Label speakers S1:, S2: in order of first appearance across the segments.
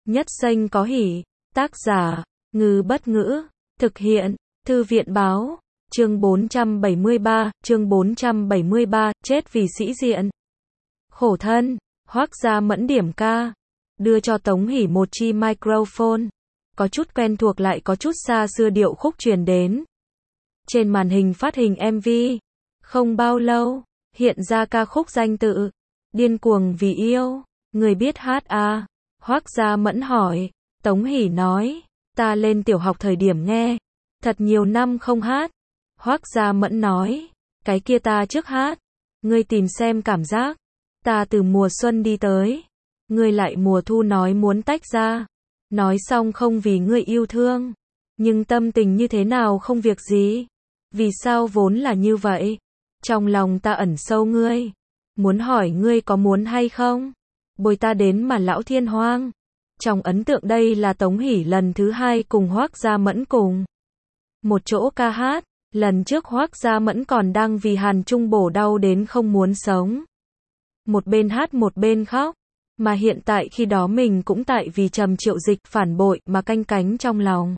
S1: Nhất xanh có hỉ. Tác giả, Ngư Bất Ngữ. Thực hiện, Thư viện Báo. Chương 473, chết vì sĩ diện. Khổ thân, Hoác Gia Mẫn điểm ca. Đưa cho Tống Hỷ một chi microphone. Có chút quen thuộc lại có chút xa xưa điệu khúc truyền đến. Trên màn hình phát hình MV. Không bao lâu, hiện ra ca khúc danh tự. Điên cuồng vì yêu. Người biết hát à? Hoác Gia Mẫn hỏi. Tống Hỷ nói. Ta lên tiểu học thời điểm nghe. Thật nhiều năm không hát. Hoác Gia Mẫn nói. Cái kia ta trước hát. Ngươi tìm xem cảm giác. Ta từ mùa xuân đi tới. Ngươi lại mùa thu nói muốn tách ra. Nói xong không vì ngươi yêu thương. Nhưng tâm tình như thế nào không việc gì. Vì sao vốn là như vậy. Trong lòng ta ẩn sâu ngươi. Muốn hỏi ngươi có muốn hay không. Bồi ta đến mà lão thiên hoang. Trong ấn tượng đây là Tống Hỷ lần thứ hai cùng Hoác Gia Mẫn cùng một chỗ ca hát. Lần trước Hoác Gia Mẫn còn đang vì Hàn Trung bổ đau đến không muốn sống. Một bên hát một bên khóc. Mà hiện tại khi đó mình cũng tại vì Trầm Triệu Dịch phản bội mà canh cánh trong lòng.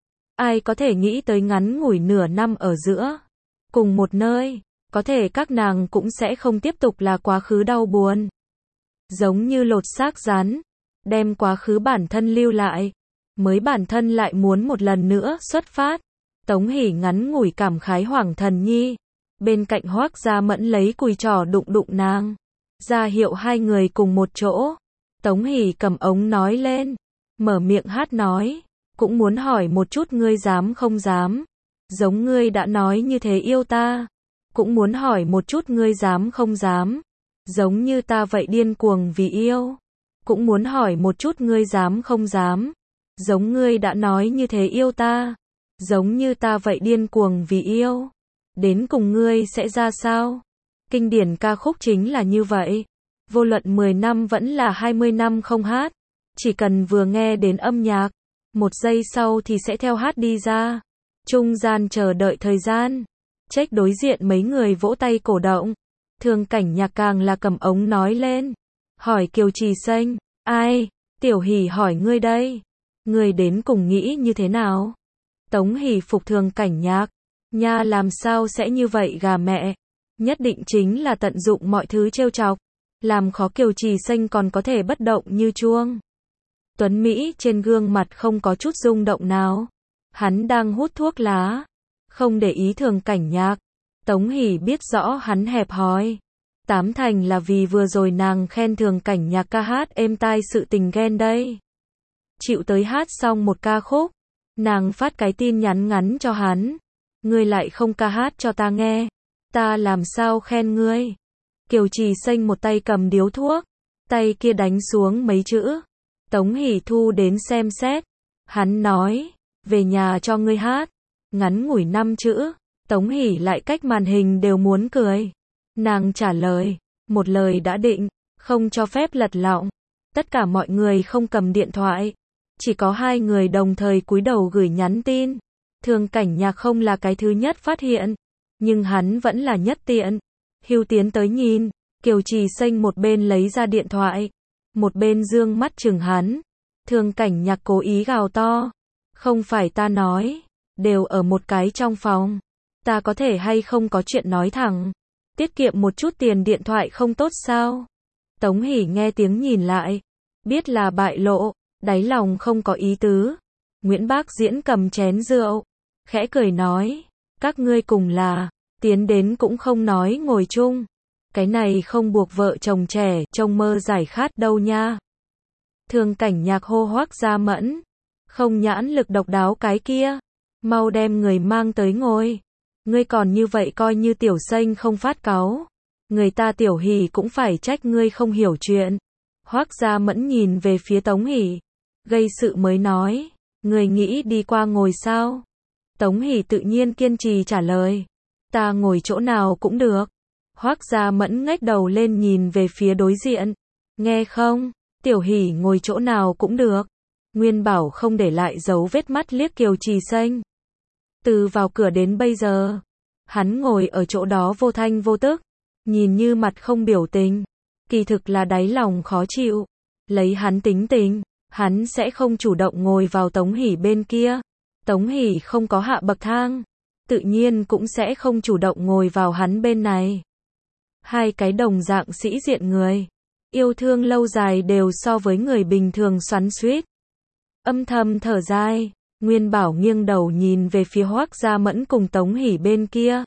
S1: Ai có thể nghĩ tới ngắn ngủi nửa năm ở giữa. Cùng một nơi. Có thể các nàng cũng sẽ không tiếp tục là quá khứ đau buồn. Giống như lột xác rắn. Đem quá khứ bản thân lưu lại. Mới bản thân lại muốn một lần nữa xuất phát. Tống Hỷ ngắn ngủi cảm khái Hoàng Thần Nhi. Bên cạnh Hoác Gia Mẫn lấy cùi trỏ đụng đụng nàng. Ra hiệu hai người cùng một chỗ. Tống Hỷ cầm ống nói lên. Mở miệng hát nói. Cũng muốn hỏi một chút ngươi dám không dám. Giống ngươi đã nói như thế yêu ta. Cũng muốn hỏi một chút ngươi dám không dám. Giống như ta vậy điên cuồng vì yêu. Cũng muốn hỏi một chút ngươi dám không dám. Giống ngươi đã nói như thế yêu ta. Giống như ta vậy điên cuồng vì yêu. Đến cùng ngươi sẽ ra sao? Kinh điển ca khúc chính là như vậy. Vô luận 10 năm vẫn là 20 năm không hát. Chỉ cần vừa nghe đến âm nhạc. Một giây sau thì sẽ theo hát đi ra. Trung gian chờ đợi thời gian. Trách đối diện mấy người vỗ tay cổ động. Thường Cảnh Nhạc càng là cầm ống nói lên. Hỏi Kiều Trì Xanh. Ai? Tiểu Hỷ hỏi ngươi đây. Ngươi đến cùng nghĩ như thế nào? Tống Hỷ phục Thường Cảnh Nhạc. Nha làm sao sẽ như vậy gà mẹ. Nhất định chính là tận dụng mọi thứ trêu chọc. Làm khó Kiều Trì Xanh còn có thể bất động như chuông. Tuấn Mỹ trên gương mặt không có chút rung động nào. Hắn đang hút thuốc lá. Không để ý Thường Cảnh Nhạc. Tống Hỷ biết rõ hắn hẹp hòi. Tám thành là vì vừa rồi nàng khen Thường Cảnh Nhạc ca hát êm tai sự tình ghen đây. Chịu tới hát xong một ca khúc. Nàng phát cái tin nhắn ngắn cho hắn. Ngươi lại không ca hát cho ta nghe. Ta làm sao khen ngươi. Kiều Trì Xanh một tay cầm điếu thuốc. Tay kia đánh xuống mấy chữ. Tống Hỷ thu đến xem xét. Hắn nói. Về nhà cho ngươi hát. Ngắn ngủi 5 chữ. Tống Hỷ lại cách màn hình đều muốn cười. Nàng trả lời. Một lời đã định. Không cho phép lật lọng. Tất cả mọi người không cầm điện thoại. Chỉ có hai người đồng thời cúi đầu gửi nhắn tin. Thường Cảnh Nhạc không là cái thứ nhất phát hiện. Nhưng hắn vẫn là nhất tiện. Hưu tiến tới nhìn. Kiều Trì Xanh một bên lấy ra điện thoại. Một bên dương mắt chừng hắn. Thường Cảnh Nhạc cố ý gào to. Không phải ta nói. Đều ở một cái trong phòng. Ta có thể hay không có chuyện nói thẳng. Tiết kiệm một chút tiền điện thoại không tốt sao? Tống Hỷ nghe tiếng nhìn lại. Biết là bại lộ. Đáy lòng không có ý tứ. Nguyễn Bác Diễn cầm chén rượu. Khẽ cười nói. Các ngươi cùng là. Tiến đến cũng không nói ngồi chung. Cái này không buộc vợ chồng trẻ trông mơ giải khát đâu nha. Thường Cảnh Nhạc hô Hoác Gia Mẫn. Không nhãn lực độc đáo cái kia. Mau đem người mang tới ngồi. Ngươi còn như vậy coi như Tiểu Xanh không phát cáu. Người ta Tiểu Hỷ cũng phải trách ngươi không hiểu chuyện. Hoác Gia Mẫn nhìn về phía Tống Hỷ. Gây sự mới nói. Người nghĩ đi qua ngồi sao? Tống Hỷ tự nhiên kiên trì trả lời. Ta ngồi chỗ nào cũng được. Hoác Gia Mẫn ngách đầu lên nhìn về phía đối diện. Nghe không? Tiểu Hỷ ngồi chỗ nào cũng được. Nguyên Bảo không để lại dấu vết mắt liếc Kiều Trì Xanh. Từ vào cửa đến bây giờ. Hắn ngồi ở chỗ đó vô thanh vô tức. Nhìn như mặt không biểu tình. Kỳ thực là đáy lòng khó chịu. Lấy hắn tính tình. hắn sẽ không chủ động ngồi vào Tống Hỷ bên kia. Tống Hỷ không có hạ bậc thang, tự nhiên cũng sẽ không chủ động ngồi vào hắn bên này. Hai cái đồng dạng sĩ diện người, yêu thương lâu dài đều so với người bình thường xoắn xuýt. Âm thầm thở dài, Nguyên Bảo nghiêng đầu nhìn về phía Hoắc Gia Mẫn cùng Tống Hỷ bên kia.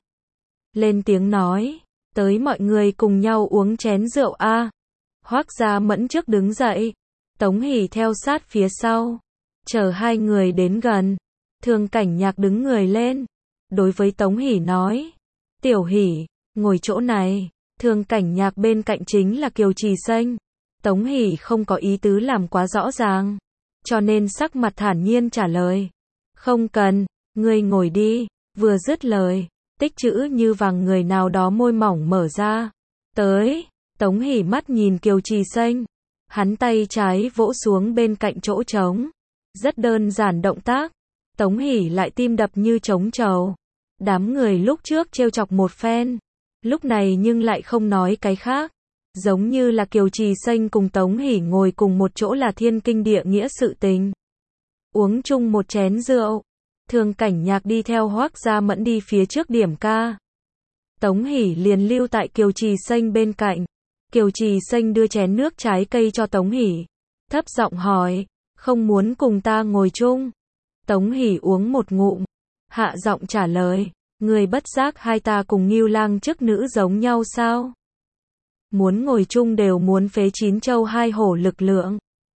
S1: Lên tiếng nói, tới mọi người cùng nhau uống chén rượu a. Hoắc Gia Mẫn trước đứng dậy, Tống Hỷ theo sát phía sau. Chờ hai người đến gần, Thường Cảnh Nhạc đứng người lên, đối với Tống Hỷ nói, Tiểu Hỷ, ngồi chỗ này. Thường Cảnh Nhạc bên cạnh chính là Kiều Trì Xanh. Tống Hỷ không có ý tứ làm quá rõ ràng, cho nên sắc mặt thản nhiên trả lời, không cần, ngươi ngồi đi. Vừa dứt lời, tích chữ như vàng người nào đó môi mỏng mở ra. Tới, Tống Hỷ mắt nhìn Kiều Trì Xanh, hắn tay trái vỗ xuống bên cạnh chỗ trống. Rất đơn giản động tác, Tống Hỷ lại tim đập như trống trầu. Đám người lúc trước trêu chọc một phen, lúc này nhưng lại không nói cái khác. Giống như là Kiều Trì Xanh cùng Tống Hỷ ngồi cùng một chỗ là thiên kinh địa nghĩa sự tình. Uống chung một chén rượu, Thường Cảnh Nhạc đi theo Hoắc Gia Mẫn đi phía trước điểm ca. Tống Hỷ liền lưu tại Kiều Trì Xanh bên cạnh. Kiều Trì Xanh đưa chén nước trái cây cho Tống Hỷ, thấp giọng hỏi, không muốn cùng ta ngồi chung? Tống Hỷ uống một ngụm, hạ giọng trả lời, người bất giác hai ta cùng Ngưu Lang chức nữ giống nhau sao? Muốn ngồi chung đều muốn phế 9 châu 2 hổ lực lượng.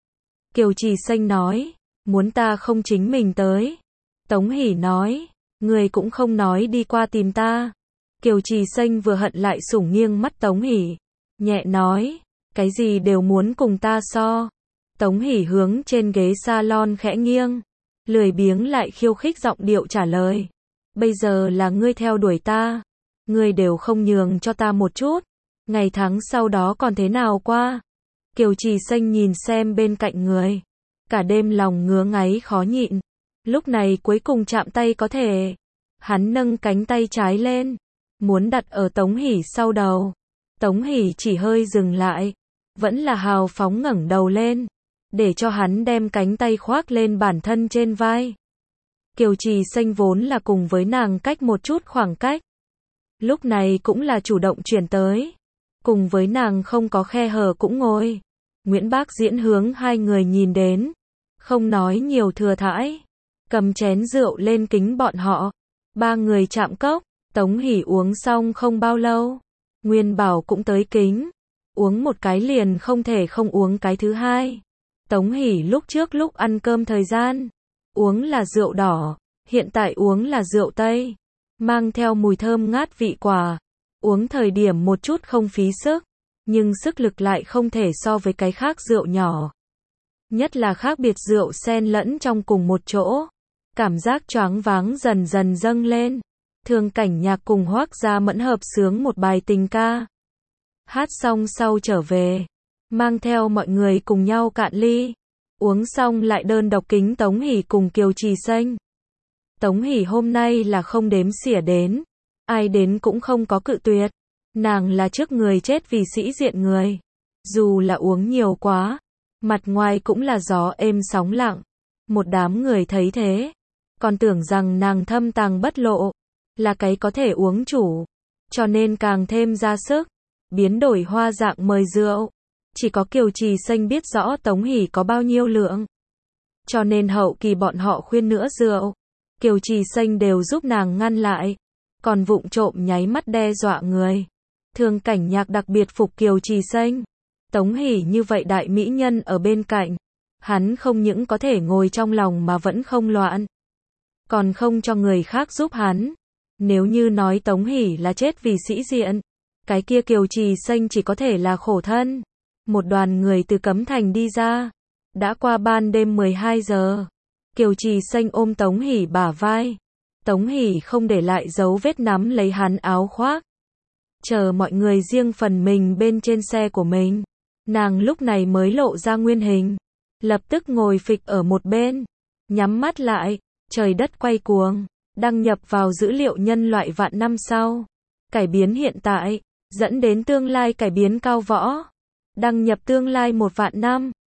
S1: Kiều Trì Xanh nói, muốn ta không chính mình tới. Tống Hỷ nói, người cũng không nói đi qua tìm ta. Kiều Trì Xanh vừa hận lại sủng nghiêng mắt Tống Hỷ, nhẹ nói, cái gì đều muốn cùng ta so. Tống Hỷ hướng trên ghế salon khẽ nghiêng, lười biếng lại khiêu khích giọng điệu trả lời, bây giờ là ngươi theo đuổi ta, ngươi đều không nhường cho ta một chút, ngày tháng sau đó còn thế nào qua? Kiều Trì Xanh nhìn xem bên cạnh người, cả đêm lòng ngứa ngáy khó nhịn, lúc này cuối cùng chạm tay có thể. Hắn nâng cánh tay trái lên, muốn đặt ở Tống Hỷ sau đầu. Tống Hỷ chỉ hơi dừng lại, vẫn là hào phóng ngẩng đầu lên, để cho hắn đem cánh tay khoác lên bản thân trên vai. Kiều Trì Xanh vốn là cùng với nàng cách một chút khoảng cách, lúc này cũng là chủ động chuyển tới, cùng với nàng không có khe hở cũng ngồi. Nguyễn Bác Diễn hướng hai người nhìn đến, không nói nhiều thừa thãi, cầm chén rượu lên kính bọn họ. Ba người chạm cốc, Tống Hỷ uống xong không bao lâu, Nguyên Bảo cũng tới kính, uống một cái liền không thể không uống cái thứ hai. Tống Hỷ lúc trước lúc ăn cơm thời gian, uống là rượu đỏ, hiện tại uống là rượu Tây, mang theo mùi thơm ngát vị quả, uống thời điểm một chút không phí sức, nhưng sức lực lại không thể so với cái khác rượu nhỏ. Nhất là khác biệt rượu xen lẫn trong cùng một chỗ, cảm giác choáng váng dần dần dâng lên. Thường Cảnh Nhạc cùng Hoắc Gia Mẫn hợp xướng một bài tình ca. Hát xong sau trở về, mang theo mọi người cùng nhau cạn ly, uống xong lại đơn độc kính Tống Hỷ cùng Kiều Trì Xanh. Tống Hỷ hôm nay là không đếm xỉa đến, ai đến cũng không có cự tuyệt, nàng là trước người chết vì sĩ diện người, dù là uống nhiều quá, mặt ngoài cũng là gió êm sóng lặng, một đám người thấy thế, còn tưởng rằng nàng thâm tàng bất lộ, là cái có thể uống chủ, cho nên càng thêm ra sức, biến đổi hoa dạng mời rượu. Chỉ có Kiều Trì Xanh biết rõ Tống Hỷ có bao nhiêu lượng, cho nên hậu kỳ bọn họ khuyên nữa rượu, Kiều Trì Xanh đều giúp nàng ngăn lại, còn vụng trộm nháy mắt đe dọa người. Thường Cảnh Nhạc đặc biệt phục Kiều Trì Xanh, Tống Hỷ như vậy đại mỹ nhân ở bên cạnh, hắn không những có thể ngồi trong lòng mà vẫn không loạn, còn không cho người khác giúp hắn. Nếu như nói Tống Hỷ là chết vì sĩ diện, cái kia Kiều Trì Xanh chỉ có thể là khổ thân. Một đoàn người từ Cấm Thành đi ra, đã qua ban đêm 12 giờ. Kiều Trì Xanh ôm Tống Hỷ bả vai, Tống Hỷ không để lại dấu vết nắm lấy hắn áo khoác. Chờ mọi người riêng phần mình bên trên xe của mình, nàng lúc này mới lộ ra nguyên hình, lập tức ngồi phịch ở một bên, nhắm mắt lại, trời đất quay cuồng, đăng nhập vào dữ liệu nhân loại vạn năm sau, cải biến hiện tại, dẫn đến tương lai cải biến cao võ, đăng nhập tương lai 1 vạn năm.